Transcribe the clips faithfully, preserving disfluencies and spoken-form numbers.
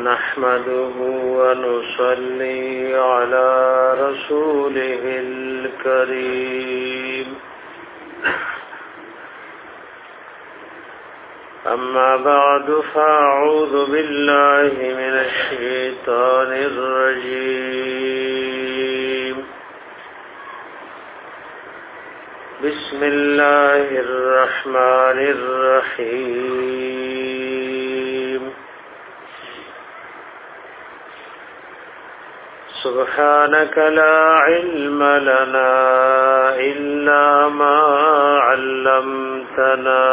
نحمده ونصلي على رسوله الكريم أما بعد فأعوذ بالله من الشيطان الرجيم بسم الله الرحمن الرحيم سبحانك لا علم لنا إلا ما علمتنا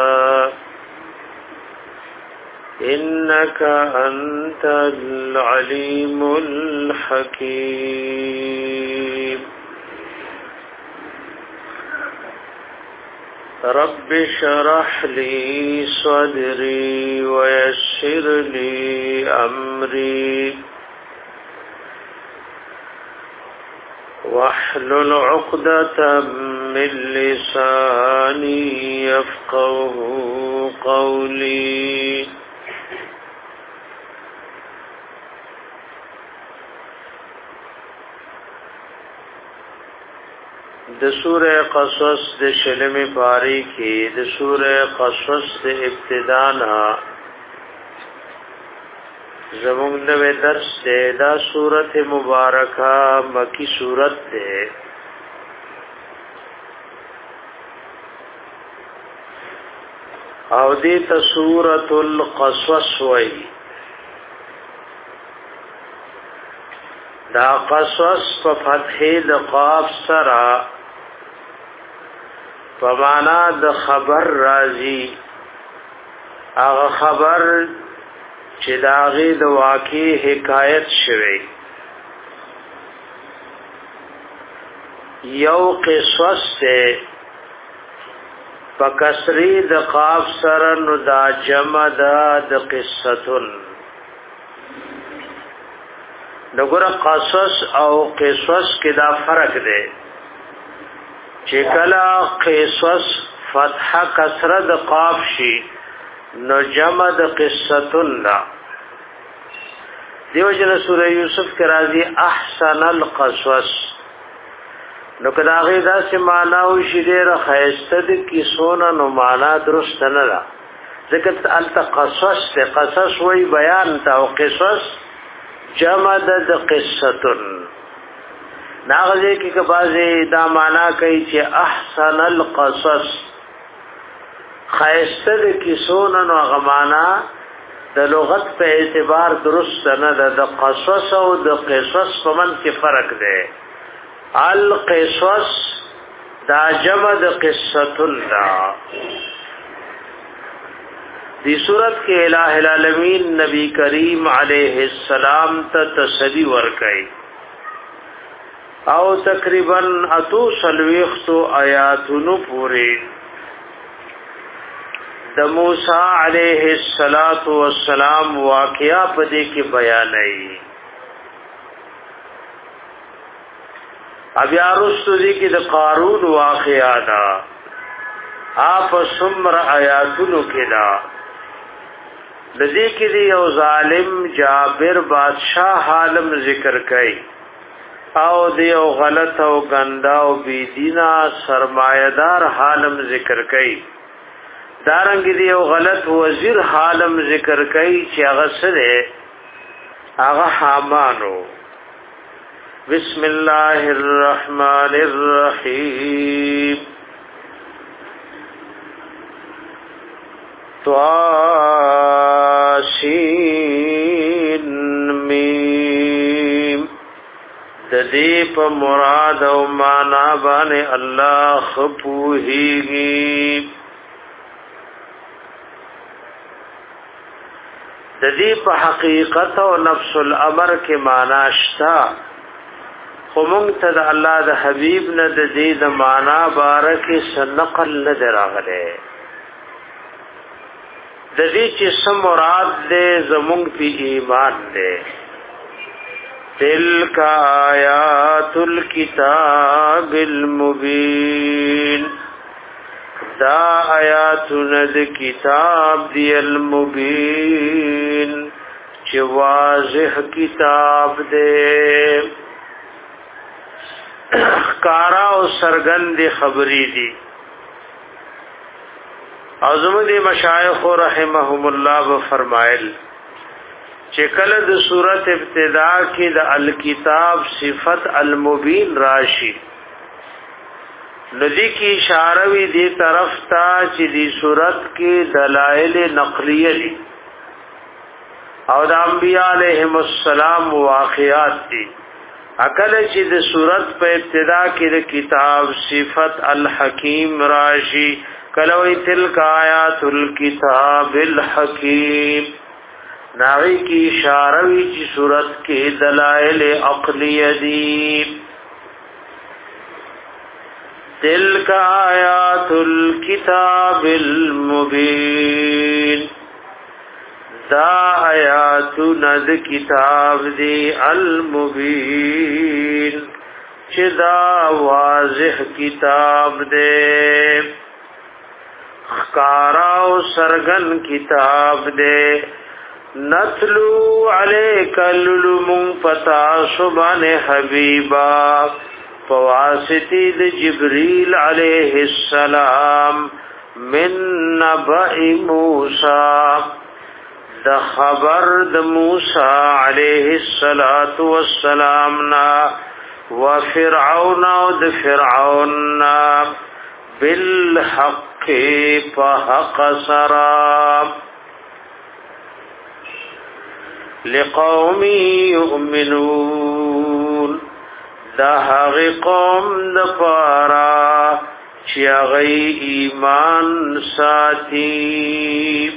إنك أنت العليم الحكيم رب اشرح لي صدري ويسر لي أمري واحلل عقدة من لساني يفقه قولي د سورہ قصص د شلم پاری کی د سورہ قصص د ابتدانا زمون نو درس ده دا سورت مبارکہ مکی سورت ده او دیتا سورت القصص وی دا قصص پا فتح دا قاف سرا پا مانا دا خبر رازی اغا خبر چې داغه د واقع حکایت شوی یو قصص ته پکسری د قاف سره نو دا جمع د قصتن دغه قصص او قصص کې دا فرق دی چې کله قصص فتح کسره د قاف شي نو جمع د قصتن دا دیو جن سورہ یوسف کے راضی احسن القصص نو کدا غیدا سے معنا او شدیر خیسته د کیسونه نو معنا درست نه را ذکر التقصص ته قصص وی بیان تا او قصص جمع د قصتن ناغذی کی که بازی دا معنا کوي چې احسن القصص خیسته د کیسونه نو غمانا د لغت په اعتبار درست نه ده د قصص او د قصص په من کې فرق دی القصص دا جمع د قصتن دا دی صورت کې الہ العالمین نبی کریم علیہ السلام ته تسلی ورکړي او تقریبا اتو سلويختو آیاتونو پوری د موسی علیہ الصلات والسلام واقعا پدې کې بیان ای ابي ارستو دي کې د قارون واقعا دا اپ سمر آیاتونو کې دا د دې کې دی یو ظالم جابر بادشاہ حالم ذکر کړي او دی یو غلط او ګندا او بی دینا سرمایدار حالم ذکر کړي دارنګ دی یو غلط وزیر حالم ذکر کوي چې هغه سره هغه حامانو بسم الله الرحمن الرحیم طاسین میم د دې په مراد او معنا باندې الله خپوهیږي د دې په حقیقت او نفس الامر کې معنا شتا خو مونږ ته د الله د حبیب نه د دې د معنا بارکه سنقل نه دراغله د دې چې سم مراد دې زمونږ په ایمان دې تلک آیات الكتاب المبین دا آیاتنا د کتاب دی المبین چې واضح کتاب دې کارا او سرګند خبرې دي او زموږ د مشایخ رحمهم الله و فرمایل چې کله د سورۃ ابتدا کې د الکتاب صفت المبین راشي ندی کی اشاره وی دی طرف تا چې دی سورۃ کې دلائل نقلیه دي او د انبیاء علیهم السلام واقعات دي عقل چې د سورۃ په ابتدا کې د کتاب صفت الحکیم راشي کلوی تلک آیات الکتاب الحکیم ناوی کی اشاره وی چې سورۃ کې دلائل عقلیه دي تلک آیات الکتاب المبین دا آیات ند کتاب دی المبین چې دا واضح کتاب دی خکارا و سرگن کتاب دے نتلو علیک اللمم فتا سبان حبیبا فواسطی د جبریل علیہ السلام من نبأ موسیٰ د خبر د موسیٰ علیہ السلام نا و فرعون و د فرعون نا بالحق فحق سرا لقوم یؤمنون دا هغه قوم د پارا چې هغه ایمان ساتي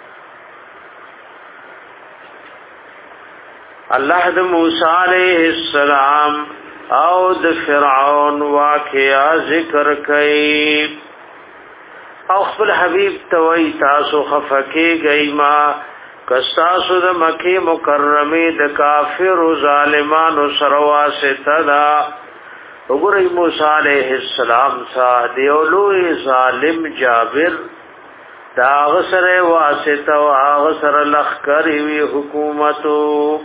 الله د موسی علیہ السلام او د فرعون واقعا ذکر کړي او خپل حبیب توي تاسو خفکه گئی ما کستاسو د مکه مکرمه د کافر او ظالمانو سروا ستدا وګورئ موسی علیہ السلام سره دیولوی ظالم جابر دا غسر واسطه او غسر لخر وی حکومتو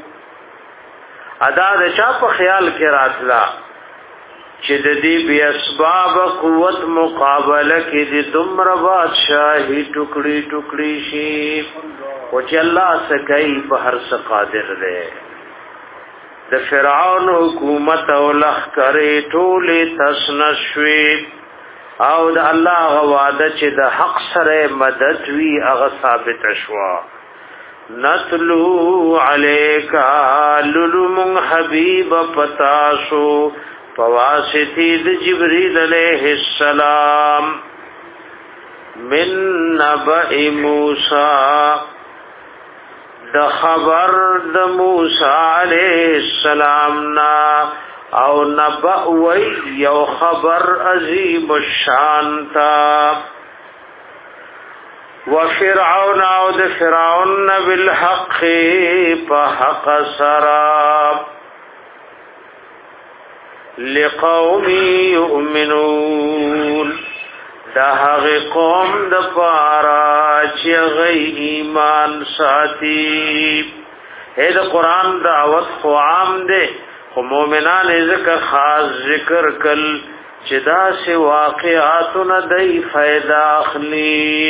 ادا د چا په خیال کې راتلا چې د دې بیا اسباب قوت مقابله کې د دومره بادشاہي ټوکړي ټوکړي شي او چې الله سکای په هر څه قادر دی د فرعون حکومت او لخر ټوله تسنشوي او د الله وعده چې د حق سره مدد وی هغه ثابت شوا نتلو علیکا للم حبیب پتاسو فواسطی د جبریل علیہ السلام من نبأ موسی د خبر د موسی علیہ السلام نا او نبأ وی یو خبر عظیم الشان تا وفرعون او د فرعون بالحق فحق سراب لقوم یؤمنون دا هغه قوم د پارا چې غي ایمان ساتي اې د قران دعوت خو عام ده خو مؤمنان ذکر خاص ذکر کل چې دا سه واقعات نه دی فائدہ اخلي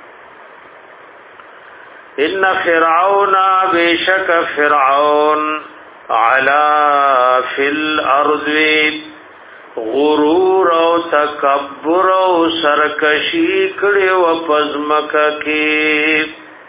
ان فرعون بشک فرعون علا فی الارض غرور او تکبر او سرکشی کړي او پزمکه کې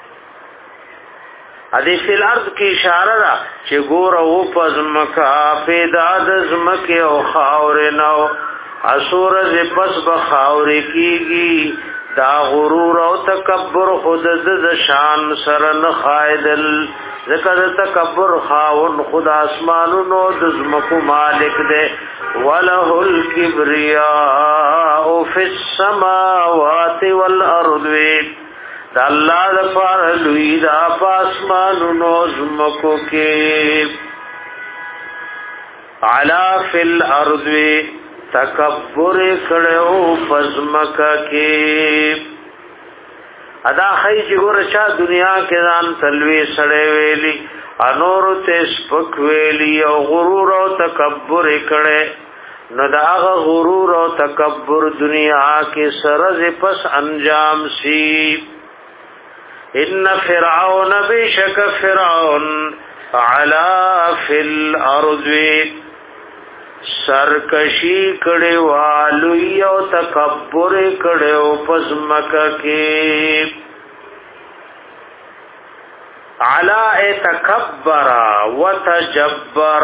ادي فی الارض کی اشاره را چې ګور او پزمکه پیدا د زمکه او خاور نو اسور ز پس بخاور کیږي دا غرور او تکبر خود د شان سره نه خایدل ذکر تکبر خاون خدا اسمانونو د زمکو مالک دے وله الكبرياء في السماوات والارض دا الله د پاره لوی دا پاسمانونو زمکو کې علا فی الارض تکبر کړو پزمکا کې ادا خی جګور چا دنیا کې ځان تلوي سړې ویلي انور ته سپک ویلي او غرور او تکبر کړي نو دا غرور او تکبر دنیا کې سرز پس انجام سی ان فرعون بشک فرعون علا فی الارض سرکشی کړي والو یو تکبر کړي او پس مکه کې علا تکبر وتجبر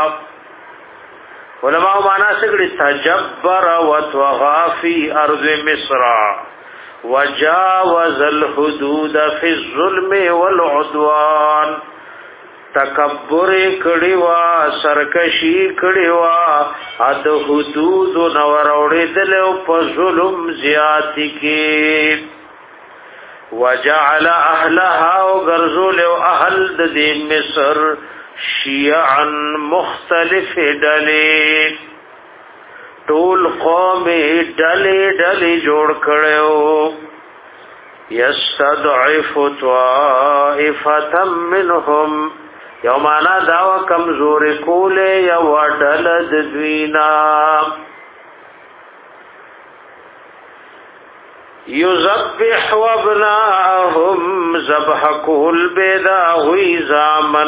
علماء معنا سګړي تجبر وتوغى في ارض مصر وجاوز الحدود في الظلم والعدوان تکبر کړي وا سرکشي کړي وا اد حدود نور اورېدل او په ظلم زیات کې وجعل اهلها وغرزول اهل د مصر شيعا مختلف ډلې ټول قوم ډلې ډلې جوړ کړو يستضعف طائفة منهم یومانا داوا کمزور کوله یو ډل د دوینا یذبح وابناهم ذبح کول بيدا وی زامن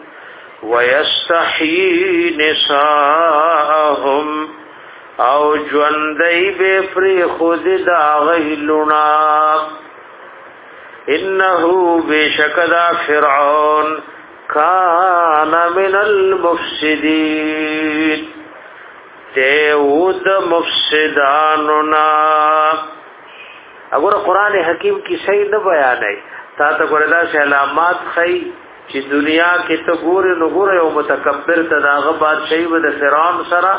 ويستحيي نساءهم او ژوندۍ به پر خود دا غیلونا انه بشکدا فرعون کان من المفسدين تود مفسداننا اگر قران حکیم کی صحیح نہ بیان ہے تا ته ګوردا سے علامات خی چې دنیا کې ته ګور نو ګور یو متکبر تداغه بادشاہي و د فرعون سره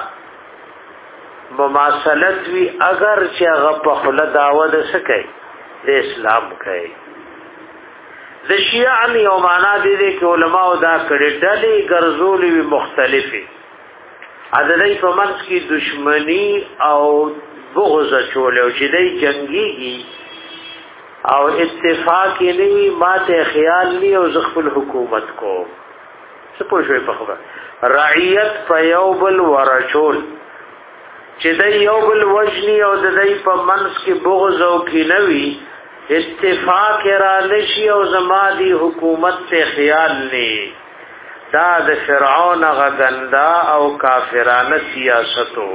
مماثلت وی اگر چې هغه په خله داوود سکے د اسلام کوي د شیعه یو معنا دي چې علماء دا کړي ډلې ګرځولې وی مختلفه عددی په منځ کې دشمنی او بغض چولې او چې دای جنگيږي او اتفاق نه ماته خیال نی او زخل حکومت کو سپور شوی په خبر رعیت په یو بل ورچول چې د یو بل وجنی او د دای په منځ کې بغض او کینوي اتفاق را نشي او زمادي حکومت ته خیال نی دا د فرعون غندا او کافرانه سیاستو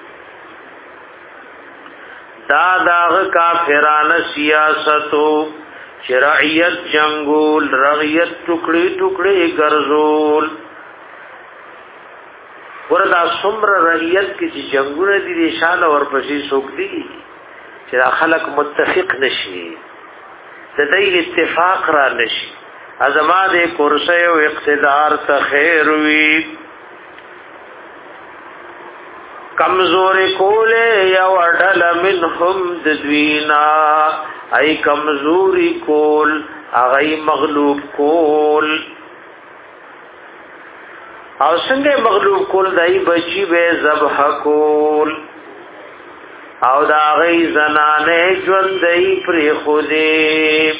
دا داغ کافرانه سیاستو شرعیت جنگول رغیت ټوکړي ټوکړي ګرځول وردا سمر رعیت کې چې جنگونه دي نشانه ورپسې سوق دي چې خلک متفق نشي د دې اتفاق را نشي ازماد کرسی او اقتدار ته خیر وی کمزور کوله یا وډل منهم ددوینا ای کمزوری کول اغه مغلوب کول او څنګه مغلوب کول دای بچی به ذبح کول او دا غي زنانه ژوندۍ پر خوده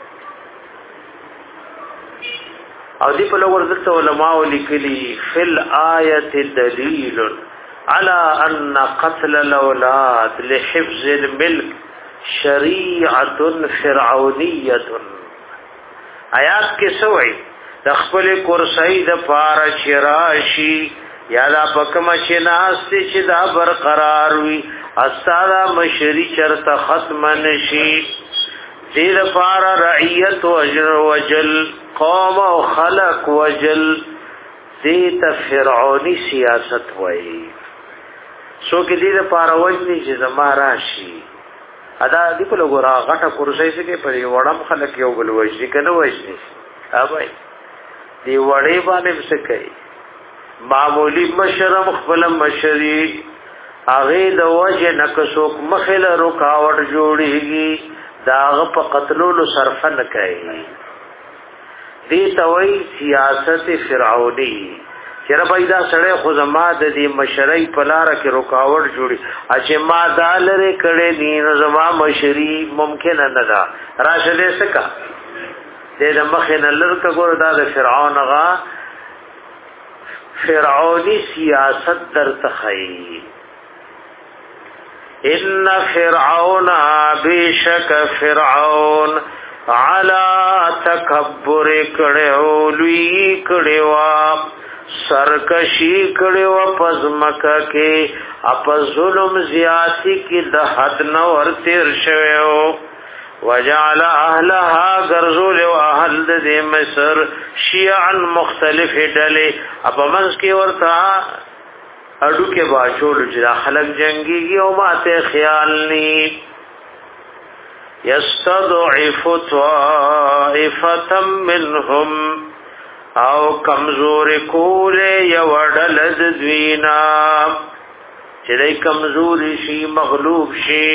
او دی په لور ځکه علماء لیکلي فل آیت دلیل على ان قتل الاولاد لحفظ الملك شریعه فرعونیه آیات کې سوې د خپل کرسی د پار چراشی یا دا پکم چې ناست چې دا برقرار وي استاد مشری چرته ختم نشي دې لپاره رعیت او اجر وجل قوم او خلق وجل دې ته فرعونی سیاست وایي سو کې دې لپاره وجني چې زما راشي ادا دې په لګورا غټه کرسي کې په وړم خلک یو بل وجني کنه وجني اوبای دې وړې باندې څه کوي معمولی مشرم خپل مشری هغه د وجه نکسوک مخله رکاوټ جوړيږي داغه په قتلولو صرف نه کوي دې توي سیاست فرعونی چیرې پیدا سړی خو زما د دې مشرۍ په لار کې رکاوټ جوړي چې ما دالره کړي دي نو زما مشري ممکن نه ده راشه دې سکا دې د مخې نه لړک ګور دا د فرعون غا فرعونی سیاست در تخی ان فرعون بیشک فرعون علا تکبر کړو لوی کړو سرکشی کړو پزمکه کې اپ ظلم زیاتی کې د حد نو ورتیر شوو وجعل اهلها غرزول او اهل د مصر شیعا مختلف ډلې اپ منس کې ورتا اډو کې باچول چې خلک جنگي او ماته خیال ني یستضعف طائفه منهم او کمزور کول یوړل ذوینا چې دای کمزوري شي مغلوب شي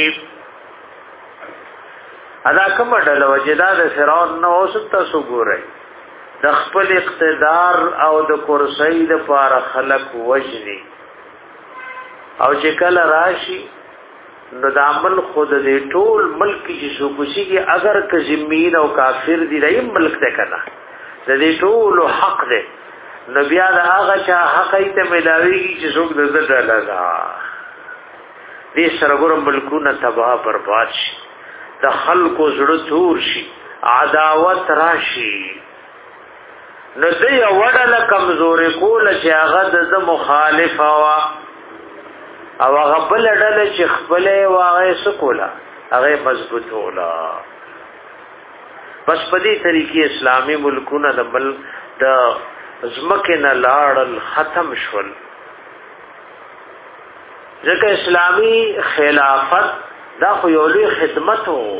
ادا کوم ډول وجدا د فرعون نو ست سګورای د خپل اقتدار او د کرسۍ د پار خلق وجني او چې کله راشي نو د عمل خود دې ټول ملک چې شو کوشي اگر که زمين او کافر دي رہی ملک ته کنا د دې ټول حق دې نو بیا د هغه چا حق ایت ملاويږي چې څوک د زړه لگا دې سرګور ملکونه تباہ برباد شي د خلکو زړه تور شي عداوت راشي نو دې وړل کمزورې کول چې هغه د مخالف وا او هغه بل ډله چې خپل واغې سکولا هغه مضبوط ولا بس په دې طریقې اسلامي ملکونه د بل د زمکه نه لاړل ختم شول ځکه اسلامي خلافت دا خو یو لوی خدمت وو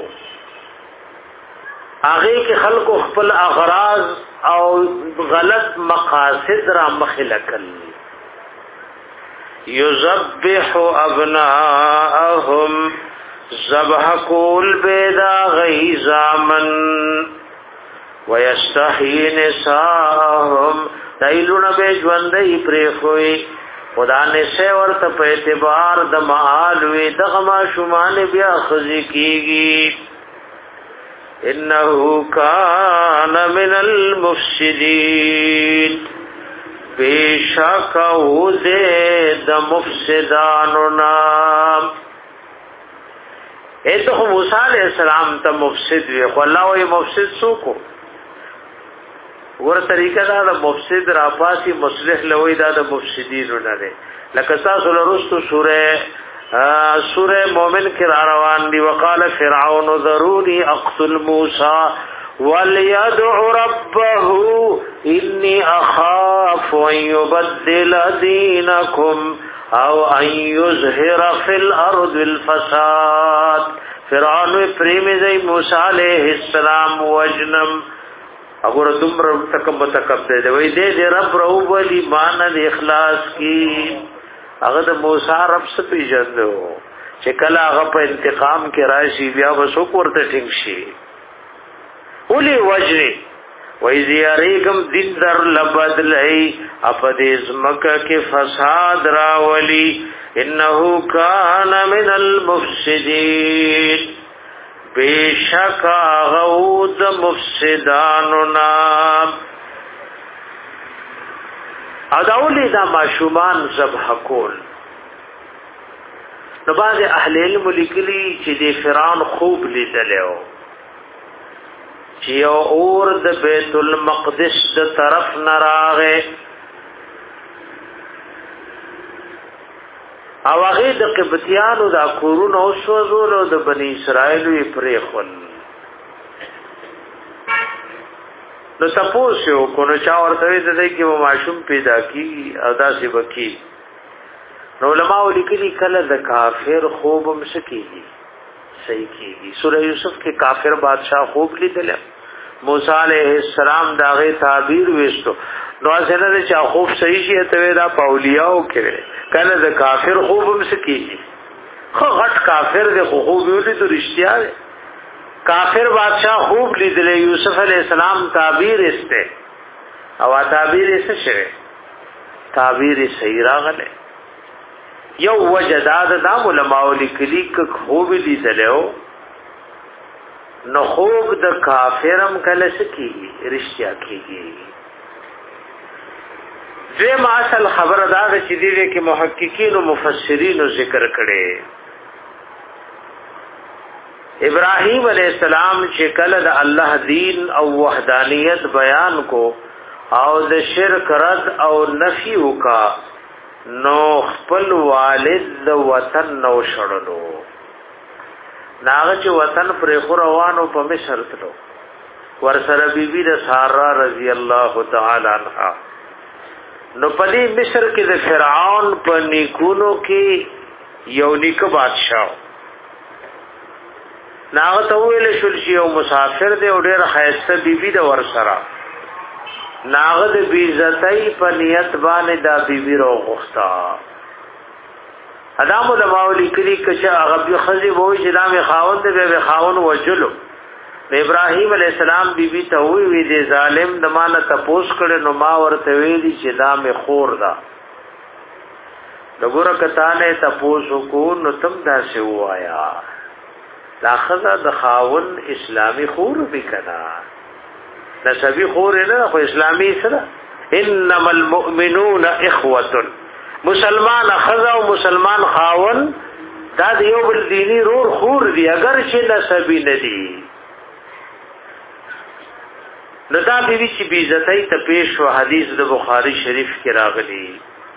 هغه کې خلکو خپل اغراض او غلط مقاصد را مخلکل یذبح ابناءهم ذبح کول بیدا غیزامن ويستحيي نساءهم دایلونه به ژوندۍ پرېخوي خدا نه سه ورته په اعتبار د معال وی دغه ما شومان بیا خزي کیږي انه کان من المفسدين بیشک او دې د مفسدانو نام ایتو موسی علیہ السلام ته مفسد وی خو الله وی مفسد سوکو ور طریقه دا د مفسد را پاسي مصلح لوي دا د مفسدين نه ده لکه تاسو لرستو سوره سوره مؤمن کې را روان دي وقال فرعون ذروني اقتل موسى وليدع ربه اني اخاف ان يبدل دينكم او ان يظهر في الارض الفساد فرعون پریم زي موسی عليه السلام وجنم اگر تم تکب تکب دے دے وی دے دے رب رو ولی مان د اخلاص کی هغه د موسی رب څخه پیژندو چې کله هغه په انتقام کې راشي بیا وسو ورته ټینګ شي اولی وجری وی زیاریکم دین در لبدلئی اپدیز مکہ کے فساد راولی انہو کان من المفسدین بیشک غود مفسداننا اداولی دا معشومان ذبح کول نو بعض اهل علم لیکلی چې د فرعون خوب لیدلو چې اور د بیت المقدس د طرف نراغه او هغه د قبطیانو د کورونو سوزول او د بنی اسرائیل پرې خل نو تاسو یو کو نو چا ورته دې کې و معشوم پیدا کی او داسې وکي نو علماء لیکلي کله د کافر خوب مسکیږي صحیح کیږي سورہ یوسف کې کافر بادشاہ خوب لیدل موسی علیہ السلام داغه تعبیر وستو نو څنګه چې خوب صحیح شي ته دا پاولیاو کړي کله د کافر خوب مسکیږي خو غټ کافر د خوب ویلي ته رښتیا ده کافر بادشاہ خوب لیدل یوسف علیہ السلام تعبیر استه او تعبیر اسه شوه تعبیر صحیح راغله یو وجداد د علماء لیکلي ک خوب دي دلو نو خوب د کافرم کله سکی رښتیا کیږي دیم اصل خبر دا چې دی کې محققین او مفسرین ذکر کړي ابراهیم علیہ السلام چې کله د الله دین او وحدانیت بیان کو او د شرک رد او نفی وکا نو خپل والد د وطن نو شړلو ناغه چې وطن پر خوروانو په مصر تلو ورسره بیبی د سارا رضی الله تعالی عنها نو پدې مصر کې د فرعون په نیکونو کې یو نیک بادشاہ ناغه ته ویل شول چې یو مسافر دی او ډېر خیسته بیبي د ورسره ناغه د بیزتای په نیت باندې دا بیبي رو غوښتا ادم د ماولی کلی کچا هغه خزي وای چې دا می خاوند دی به خاوند وجلو ابراهیم علی السلام بیبي ته وی وی دی ظالم د مانه تپوس کړي نو ما ورته ویلی چې دا می خور دا دغه کته نه تپوس کو نو تم دا سی وایا دا خزا د خاون اسلامی خور بکنا نسبی خور نه خو اسلامی سره انما المؤمنون اخوه مسلمان خزا او مسلمان خاون دا د یو بل دینی رور خور دی اگر چې نسبی ندی ندا بیوی چې بیزتای ته پیش و حدیث د بخاری شریف کې راغلی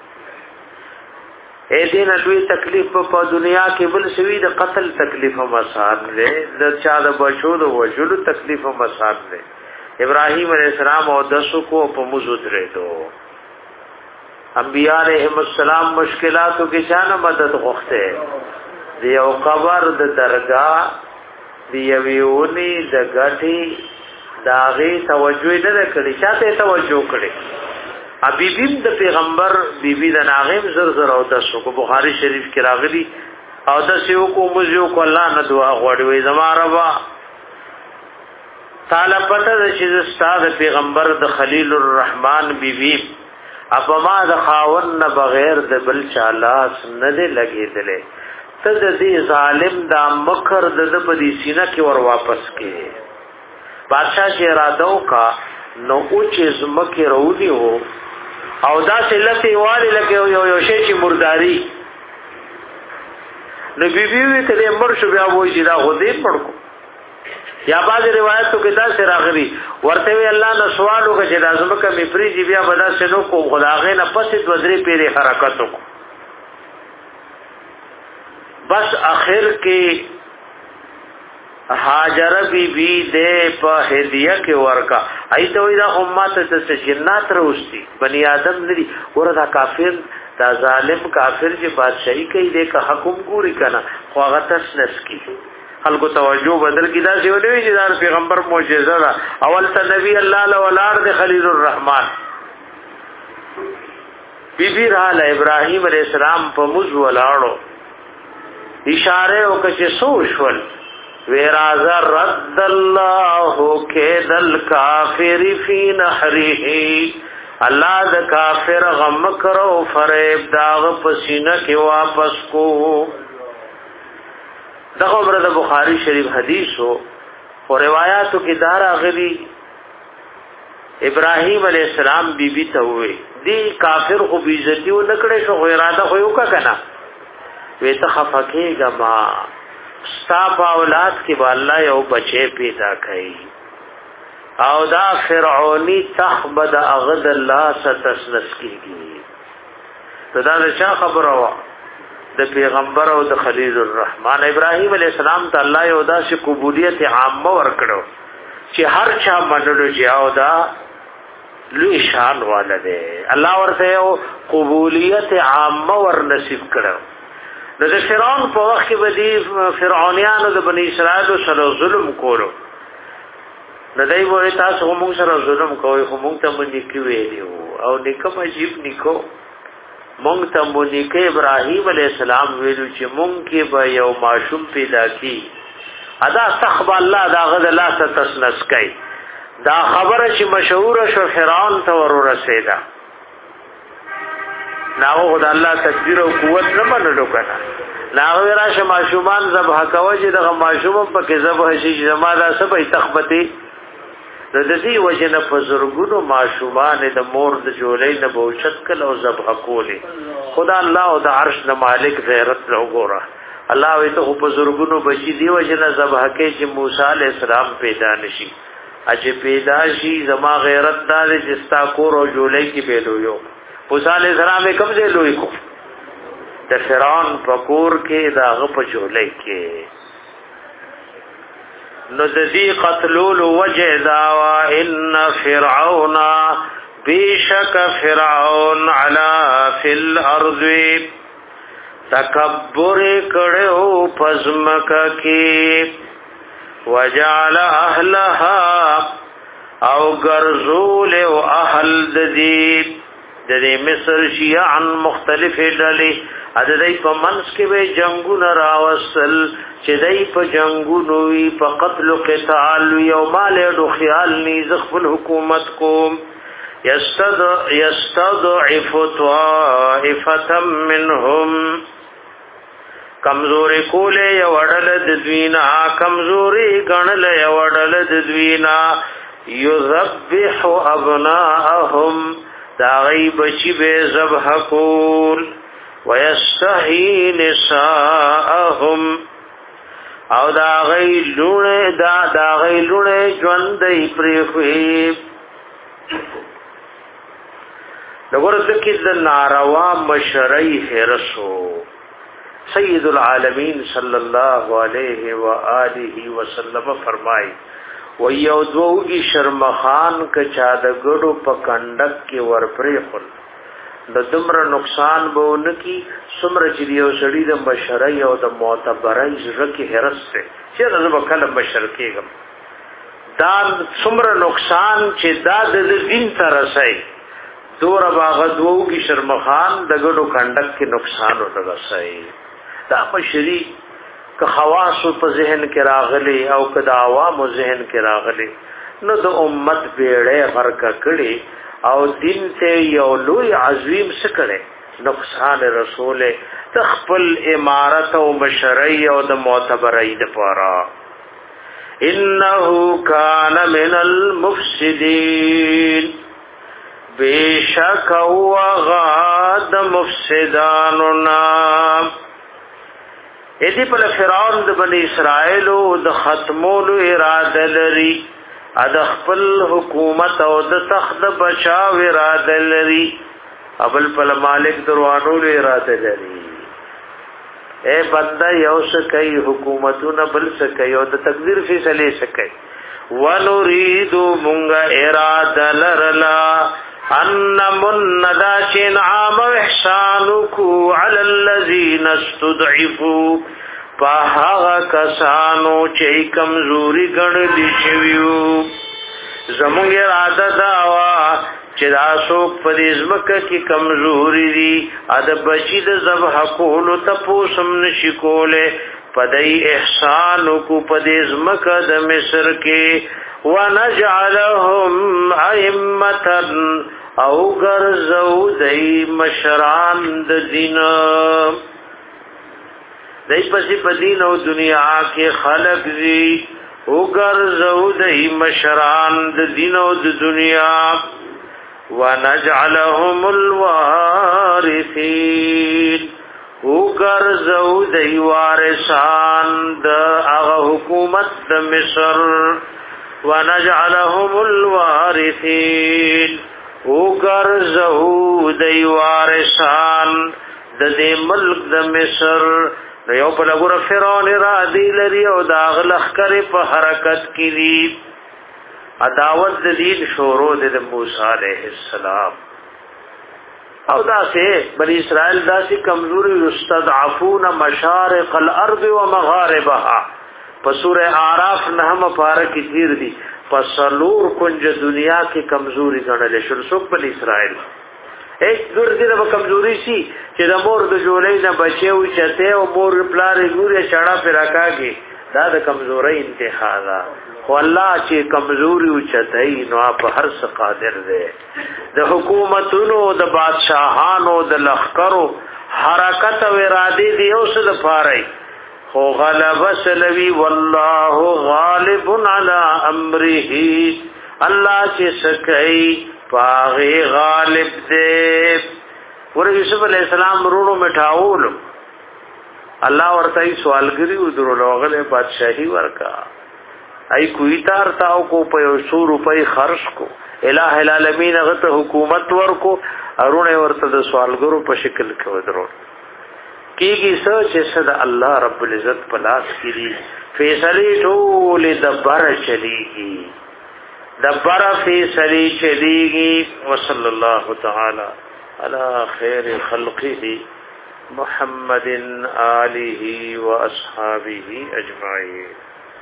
اے دین دوی تکلیف په دنیا کې بل سوي د قتل تکلیف هم آسان دی د چا د بچو د وجلو تکلیف هم آسان دی ابراهیم علیہ السلام او دسو کو په موضوع درې دو انبیاء علیهم السلام مشکلاتو کې شانه مدد غوښته دی او قبر د درگاه دی ویونی د غټي داغي توجه نه کړی چاته توجه کړی ابي بیم د پیغمبر بیبي د ناغم زر زر او د سو بخاری شریف کې راغلي او د سیو کو مزيو کو الله نه دعا غوړي وي زماربا تعالی پته د چې استاد پیغمبر د خلیل الرحمن بیبي اپا ما د خاون نه بغیر د بل چالاس نه دی لګیدلې ته د دې ظالم د مکر د د پدې سینه کې ور واپس کې بادشاہ چې اراده وکا نو او چې زمکه رودی وو او دا سلته والی لکه یو یو شی چې مرداري نو بیبي وی کله مر شو بیا وای چې دا غدې پړکو یا بعض روایتو کې دا سره راغلي ورته وی الله نو سوال وکړي چې دا زمکه می فریجی بیا بدا سينو کو خداغه نه پسې د ودري پیری حرکت وکړو بس اخر کې حاجر بی بی دے په هدیه کې ورکا ایته وی دا امت ته جنات روستي بنی آدم ندي وردا کافر دا ظالم کافر چې بادشاہي کوي دې کا حکم ګوري کنه خو هغه تاسو نسکی خلکو توجه بدل کی دا سی ولوي چې دا پیغمبر معجزه ده اول ته نبی الله له ولار د خلیل الرحمن بی بی را ابراهیم علیہ السلام په موږ ولاړو اشاره وکړي سوشول ویرازا رد اللہ کید الکافر فی نحره اللہ دا کافر غم کرو فریب داغ پسینہ کی واپس کو دا خبر دا بخاری شریف حدیث ہو اور روایاتو کی دارا غلی ابراہیم علیہ السلام بی بی تا ہوئے دی کافر خو بیزتی و نکڑے شو غیرادہ خویو کا کنا ویتا خفکے گا ما ستا په اولاد کې به الله یو بچی پیدا کړي او دا فرعونی تخبد اغد الله ستسنس کیږي دا د چا خبره وا د پیغمبر او د خلیل الرحمن ابراهیم علیہ السلام ته الله یو داسې قبولیت عامه ورکړو چې هر چا منلو چې او دا لوی شان والده الله ورته یو قبولیت عامه ور نصیب کړو د فرعون په وخت کې بدی فرعونانو د بنی اسرائیل سره ظلم کولو نه دای وې تاسو موږ سره ظلم کوي خو موږ ته مونږ کې ویلو او نکم عجیب نکو موږ ته مونږ کې ابراهیم علی السلام ویلو چې موږ کې به یو معشوم پیدا کی ادا صحب الله دا غد الله تسنس کوي دا خبره چې مشهور شو فرعون ته ور رسیدا ناغه خدای الله تقدیر او قوت نه منلو کنه ناغه راشه ماشومان ذبح کوي چې دغه ماشوم په کې ذبح شي زماده سبې تخبتي د دې وجنه په زرګونو ماشومان د مور د جولې نه بوشت کله او ذبح کولې خدای الله او د عرش د مالک غیرت له وګوره الله وي ته په زرګونو بچي دی وجنه ذبح کې چې موسی عليه السلام پیدا نشي اجه پیدا شي زما غیرت دار جستا کور او جولې کې پیدا یو موسی عليه السلام کوم ځای لوی کو د فرعون فقور کې داغه په جولې کې نو ذی قتلول وجه داوا ان فرعون بیشک فرعون علا فی الارض تکبر کړو پزمک کی وجعل اهلها او غرزول او اهل ذی د مصر شیعا مختلف ډلې ا دای په منس کې به جنگونه راوصل چې دای په جنگونو وی په قتل او قتال یو مال او خیال ني زخل حکومت کوم یستد یستضعف طائفه منهم کمزوري کوله یو وړل د دوینا کمزوري غنل یو وړل د دوینا یذبح ابناءهم دا غي بچي به ذبح کول ويستحيي نساءهم او دا غي لونه دا دا غي لونه ژوندې پریخوي دغه کې د ناروا مشرعي هرسو سید العالمین صلی الله علیه و آله وسلم فرمای و یو دوی شرمخان ک چا د ګړو په کندک کې ور پریخل د دمر نقصان بون کی سمر چې یو سړی د مشرعي او د معتبرای زړه کې هرسته چې د وکاله بشر کېږم دا سمر نقصان چې دا د دین ته رسي دور باغ دوو کی شرمخان د ګړو کندک کې نقصان ورغسي دا مشری که خواص په ذهن کې راغلي او که د عوام ذهن کې راغلي نو د امت بیړې غرق کړي او دین ته یو لوی عظیم سکړي نقصان رسول تخپل امارت او مشرعي او د معتبرۍ لپاره انه کان من المفسدين بیشک او غاد مفسداننا ایدی پر فرعون د بنی اسرائیل او د ختمولو اراده لري اد خپل حکومت او د تخت بچاو اراده لري ابل پل مالک دروانو اراده لري اے بندا یو سکای حکومتونه بل سکای او د تقدیر فیصله سکای ونريد مونږه اراده لرلا ان من دا چین عام احسانکو علی الذین استضعفوا پاہا کسانو چی کمزوری گنڈی شویو زمونگ اراده داوا چی دا سوک پدیزمک کی کمزوری دی اد بچی دا زبح کولو تپوسم نشکولے پدی احسانکو پدیزمک دا مصر کے ونجعلهم ائمتا او گرزو دی مشران د دین دی پسی پدین او دنیا کے خلق دی او گرزو دی مشران د دین او د دنیا ونجعلهم الوارثین او گرزو دی وارثان د اغا حکومت د مصر ونجعلهم الوارثین او گرزو دی وارثان د دې ملک د مصر یو په لګور فرعون را دی لري او دا غلخ کرے په حرکت کې دی عداوت د دین شروع د موسی علیہ السلام او دا سه بنی اسرائیل دا سه کمزوري استضعفون مشارق الارض ومغاربها په سورہ اعراف نهم پارہ کې تیر دي پسلور کنج دنیا کې کمزوري غنل شل سوک بنی اسرائیل ایک دور دې د کمزوري شي چې د مور د جولې نه بچو چته او مور پلار ګوري چړه پر راکاږي دا د کمزوري انتها ده والله چې کمزوري او چتای نو په هر څه قادر دی. د حکومتونو د بادشاہانو د لخرو حرکت او اراده دی اوس د پاره خو غلب سلوی والله غالب علی امره الله چې سکای پاغه غالب دی. ور یوسف علی السلام ورونو مټاول الله ورته سوالګری و درو غله بادشاہي ورکا ای کوی تار تاو کو په سو روپۍ خرج کو الہ العالمین غته حکومت ورکو ارونه ورته د سوالګرو په شکل کې ودرو کیږي سوچ صد الله رب العزت پلاس کړي فیصله ټول د بر چلیږي د بر فیصله چلیږي وصلی الله تعالی علی خیر خلقه محمد آله و اصحابه اجمعین.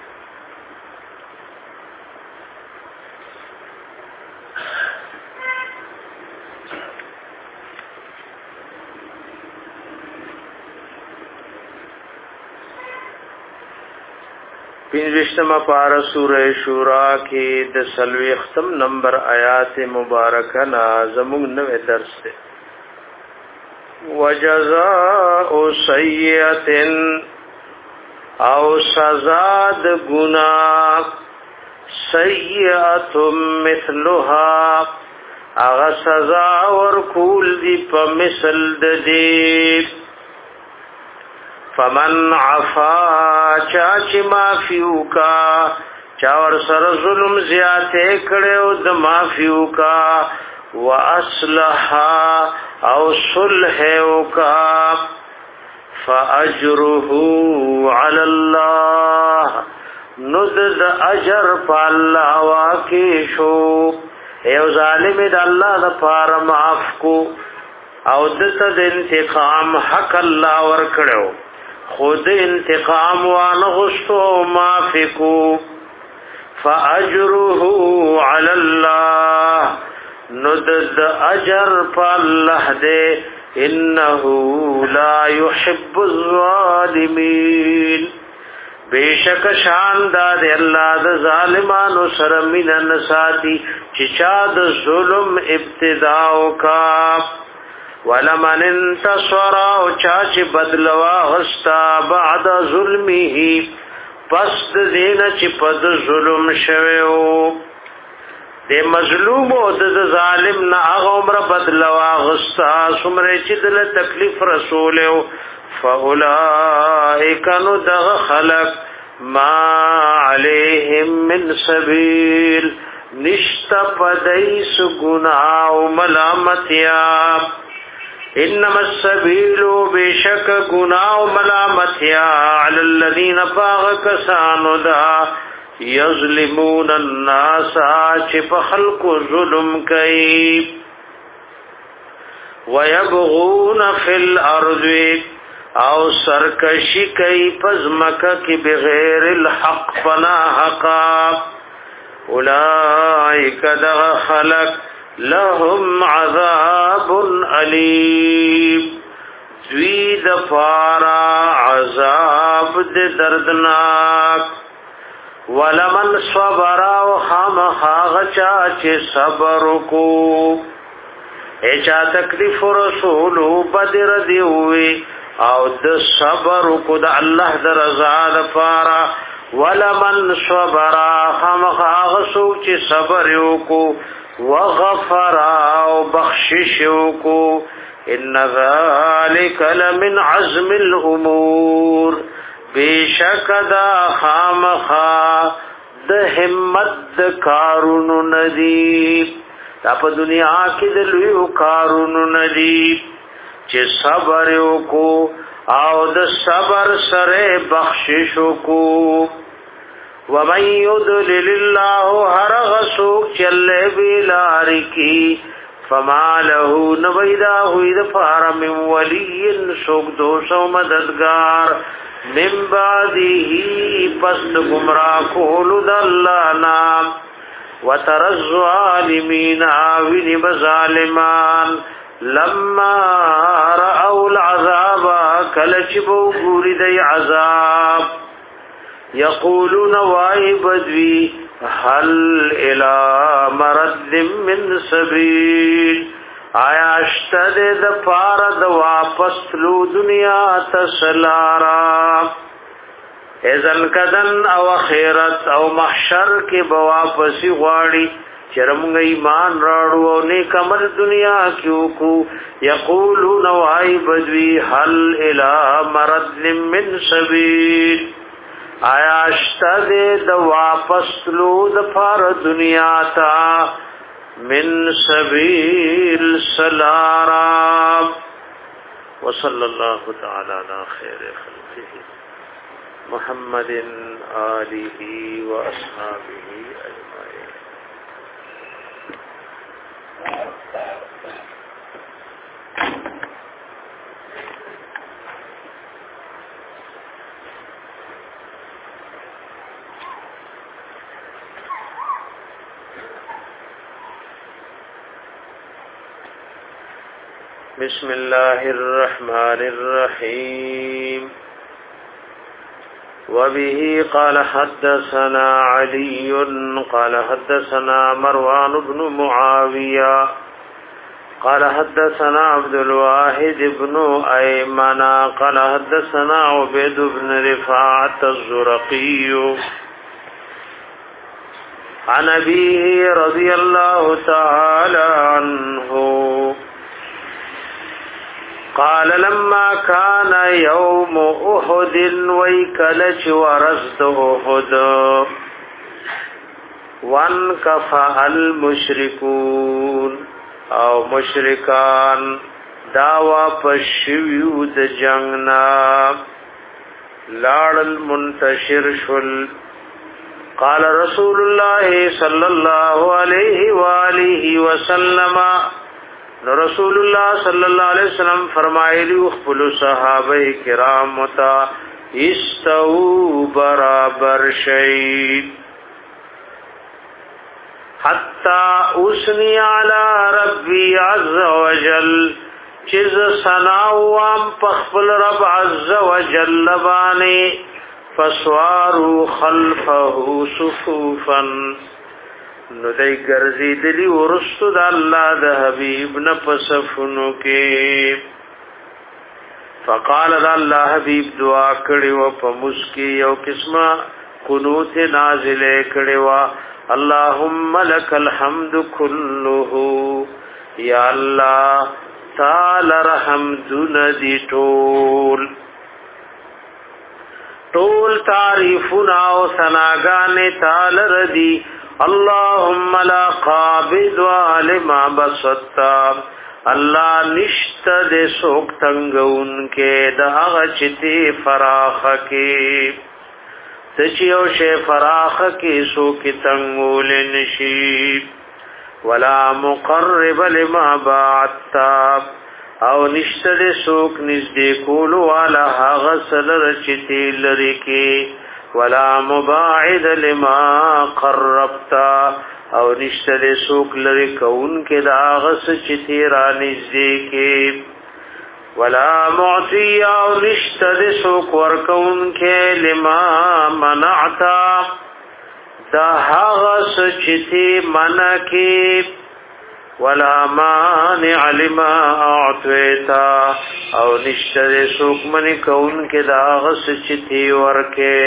پینځشتمه پارا سورہ شورا کې د سلوی ختم نمبر آیات مبارکه نا زموږ نوې درس ده. وجزاء سیئه او سزا د گناہ سیئه مثلها اغه سزا ورکول دی په مثل د دې. فمن عفا چاچ مافیو کا چاور سر ظلم زیاته کړو د مافیو کا واصلح او صلح وکا فاجره علی الله نذ اجر فالله واکي شو یو ظالم د الله د پار معاف کو او د انتقام حق الله ور کړو خود انتقام وانغشتو مافکو فاجره علی اللہ ندد اجر پا اللہ دے انہو لا يحب الظالمین بیشک شانداد اللہ دا ظالمانو سرمین نساتی چچا دا ظلم ابتداؤ کا ولمن انتصر او چاچ بدلوا غستا بعد ظلمه پس دین چې پد ظلم شویو د مظلوم او د ظالم نه هغه عمر بدلوا غستا سمره چې دل تکلیف رسولو فاولائک نو دغ خلق ما علیهم من سبیل نشتا پدیس گناہ و ملامتیا انما السبيل بشك گناہ و ملامتیا علی الذین فاغکسانو دا یظلمون الناس چپ خلق ظلم کئی ویبغون فی الارض او سرکشی کئی پزمکہ کی بغیر الحق فنا حقا اولئک دا خلق لهم عذاب علیم دوی دفارا عذاب د دردناک ولمن صبر او خامخاغچا چې صبر کو اچا تکلیف رسول بدر دیوي او د صبر کو د الله د رضا دفارا ولمن صبر خامخاغ سوچ صبر کو وغفر او بخششو کو ان ذالک لمن عزم الامور بیشک دا خامخا د همت د کارونو ندی دا په دنیا کې د لوی کارونو ندی چې صبر کو او د صبر سره بخششو کو ومن يضلل الله هرغ سوق چل بلارکی فما له نویدا ہوئی دفار من ولی سوق دوسو مددگار من بعده پست گمراہ کولو دلانا وتر الظالمین آوین بظالمان لما رأوا العذاب کلچبو گوری دی عذاب یقولون وای بدوی هل الى مرد من سبیل آیا اشتد د پار د واپس لو دنیا تسلارا اذن کدن او خیرت او محشر کې بواپسی غواړي چرمغ ایمان راړو او نیک عمل دنیا کیو کو یقولون وای بدوی هل الى مرد من سبیل آیا اشتد د واپس لو د پار دنیا تا من سبیل سلارا وصلی اللہ تعالی علی خیر خلقه محمد آلہ و اصحابہ اجمعین. بسم الله الرحمن الرحيم. وبه قال حدثنا علي قال حدثنا مروان بن معاوية قال حدثنا عبد الواحد بن أيمن قال حدثنا عبيد بن رفاعة الزرقي عن أبيه رضي الله تعالى عنه قال لما كان يوم احد ويكلچ ورزد احد وانكفى المشركون او مشرکان داوا پشویو د جنگنا لاړ المنتشر شل قال رسول الله صلى الله عليه واله وسلم نو رسول الله صلی الله علیه وسلم فرمایلی خپل صحابه کرام متا استو برابر شی حتا اسنی علی ربی عز وجل چیز سناوام پخپل رب عز وجل بانی فسوارو خلفه صفوفا نو دای ګرځي دلی ورستو د الله د حبیب نه پسفونو کې فقال الله حبیب دعا کړي او په مسکی یو قسمه قنوت نازل کړي وا اللهم لك الحمد كله یا الله تعالی الحمد ندی ټول ټول تعریفنا او ثناګانې تعالی ردی اللهم لا قابض لما بسطت الله نشت دے سوک تنگون کې د هغه چتی فراخ کې تچیو شه فراخ کې سوک تنگول نشي ولا مقرب لما بعدت او نشت دے سوک نزدې کول والا هغه سره چتی لری کې ولا مباعد لما قربت او نشتر سوک لری کون کے داغس چتی رانزدی کے ولا معطی او نشتر سوک ورکون کے لما منعتا دا حغس چتی منع کے ولا مانع لما اعطیتا او نشتر سوک منی کون کے داغس چتی ورکے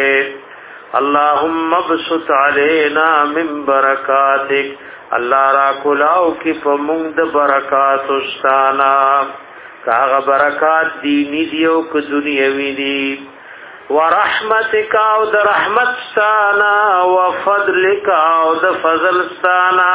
اللهم ابسط علينا من برکاتک اللہ را کلاو کی پمونگ دا برکات استانا کاغ برکات دینی دیو که دنیاوی دی ورحمتک او دا رحمت ستانا وفضلک او دا فضل ستانا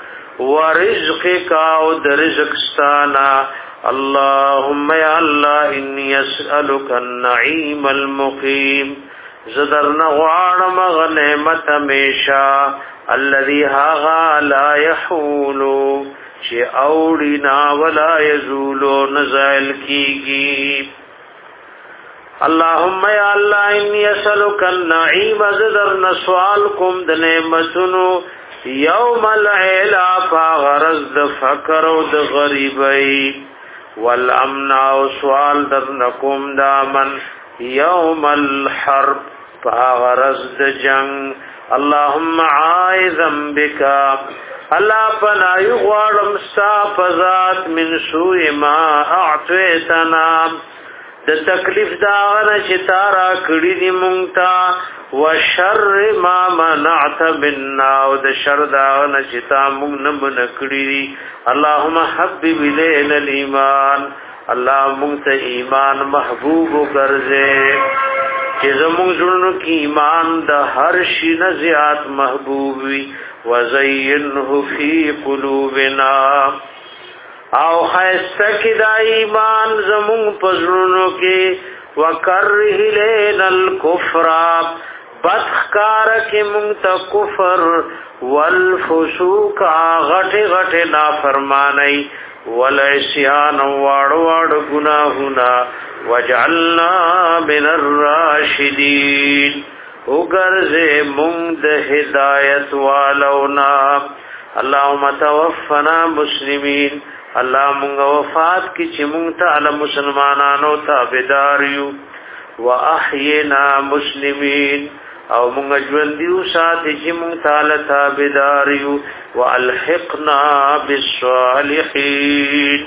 ورزقک او د رزق ستانا اللهم یا الله انی اسالک النعیم المقیم زدر نغوانم غنیمت ہمیشہ الذي هاغا لا يحول چه اوڑینا ولا يزولو نزائل کیگی اللهم یا اللہ انی اسالک النعیم زدر نسوال کم د نعمتنو یوم العلا فغرز د فقر او د غریبی والامن او سوال در نکم دامن یوم الحرب فغرز د جنگ اللهم عائذا بك الله پنا یغوارم ستا فزاد من سوء ما اعطیتنا د تکلیف دا غنه چې تارا کړی دی مونږ ته وشر ما منعت منا او د شر دا غنه چې تا مونږ نه من کړی دی اللهم حبب الینا الایمان الله مونږ ته ایمان محبوب وګرځې چې زموږ زړونو کې ایمان د هر شي نه زیات محبوب وي وزینه فی قلوبنا او خیسته کی دا ایمان زمون پزرونو کی وکره لین الکفر بدخکار کی منتا کفر والفسوق غٹ غٹ نافرمانی والعصیان وار وار گناہنا وجعلنا من الراشدین اگرز مند ہدایت والونا اللہم توفنا مسلمین الله مونږ وفات کی چې مونږ ته ال مسلمانانو تابعدار یو واحینا مسلمین او مونږ ژوند دیو ساتي چې مونږ ته ال تابعدار یو والحقنا بالصالحین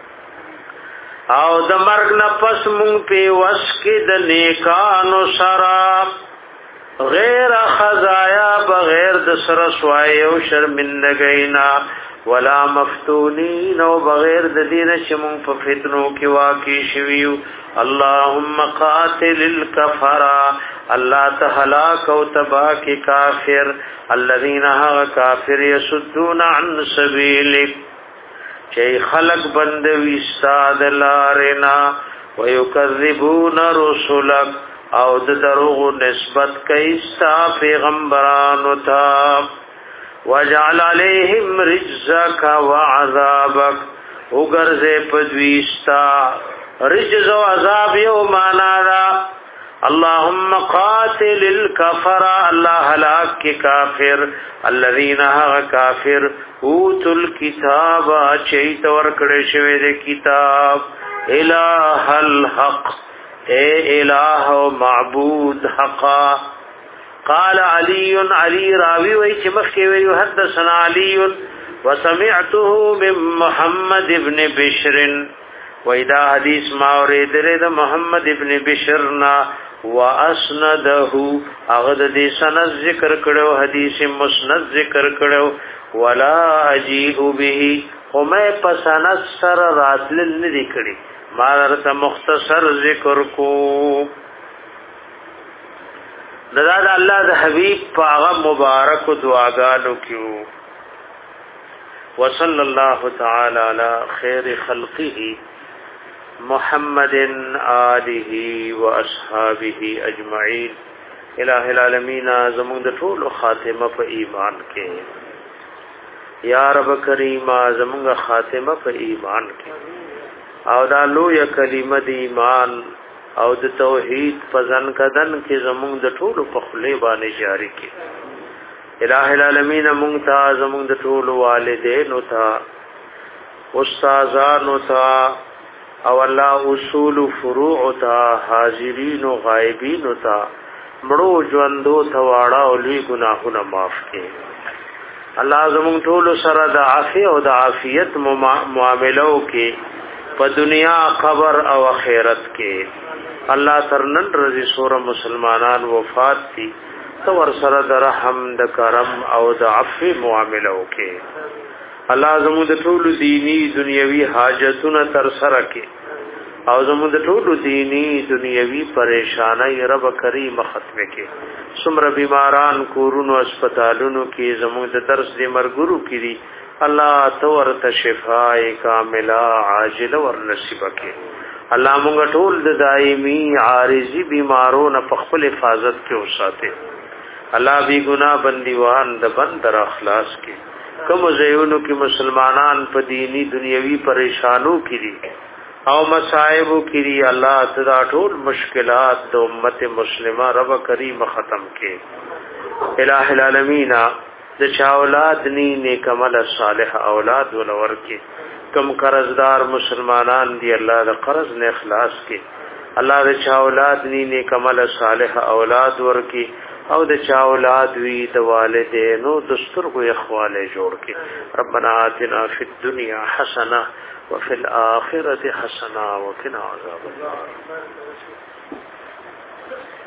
او د مرګ نه پس مونږ په وس کې د نیکانو سره غیر خزایا بغیر د سر سوای او شرمندګینا ولا مفتونین او بغیر د دینه چې مونږ په فتنو کې واقع شویو اللهم قاتل الكفر الله تهلاك او تباك کافر الذين ها کافر يسدون عن سبيلك چې خلق بندوي استاد لارنا ويكذبون رسلك او د دروغ نسبت کوي ستا پیغمبرانو ته وجعل عليهم رجزك وعذابك وغرزه پدويستا رجز و عذاب یو معنا دا اللهم قاتل الكفر الله هلاك کی کافر الذين ها کافر اوتل الكتاب چیت ور کړه شوی د کتاب الہ الحق اے الہ و معبود حقا قال علي علي راوي وي چې مخکې وي حدثنا علي وسمعته من محمد ابن بشر وإذا حديث ما اوریدل د محمد ابن بشرنا واسنده اغد دي سند ذکر کړو حدیث مسند ذکر کړو ولا اجيء به همه پسند سر راتل نه دي کړی ما درته مختصر ذکر کو ندا دا اللہ دا حبیب پاغا مبارک و دعاگانو کیو وصل اللہ تعالی علی خیر خلقه محمد آلہ و اصحابہ اجمعین الہ العالمین زمان دا طول خاتمہ پا ایمان کے یا رب کریم زمان خاتمہ پا ایمان کے او دا لویا کلمہ دی ایمان او د توحید پزن کدن کې زمونږ د ټولو په خلی باندې جاری کې الٰه العالمین مونږ ته زمونږ د ټولو والدینو ته استادانو ته او الله اصول فروع ته حاضرین او غایبین ته مړو ژوندو ته واړه او لوی ګناهونه معاف کړي الله زمونږ ټولو سره د عافیت او د عافیت معاملو کې په دنیا قبر او آخرت کې الله ترنن رضی سور مسلمانان وفات دي تو ور سره د رحم د کرم او د عفو معاملو کې الله زموږ د ټول دینی دنیوي حاجتونه تر سره کې او زموږ د ټول دینی دنیوي پریشانای رب کریم ختمه کې څومره بیماران کورونو هسپتالونو کې زموږ د درس د مرګرو کې دي الله تور ته شفای کامله عاجله ور نصیب کې الله مونږ ټول د دایمي عارضی بیمارونو په خپل حفاظت کې اوساته الله بی ګناه بندیوان د بندر اخلاص کې کوم زيونو کې مسلمانان په دینی دنیوي پریشانو کې دي او مصائب کې دي الله تعالی ټول مشکلات د امت مسلمه رب کریم ختم کې الٰه العالمین د چا اولاد ني نیک عمل صالح اولاد ولور کې کم قرضدار مسلمانان دی الله د قرض نه اخلاص کې الله د چا اولاد ني نیک عمل صالح اولاد ورکی او د چا اولاد وی د والدینو دسترګو اخواله جوړ کی ربنا آتنا فی الدنیا حسنه وفي الاخره حسنه وقنا عذاب النار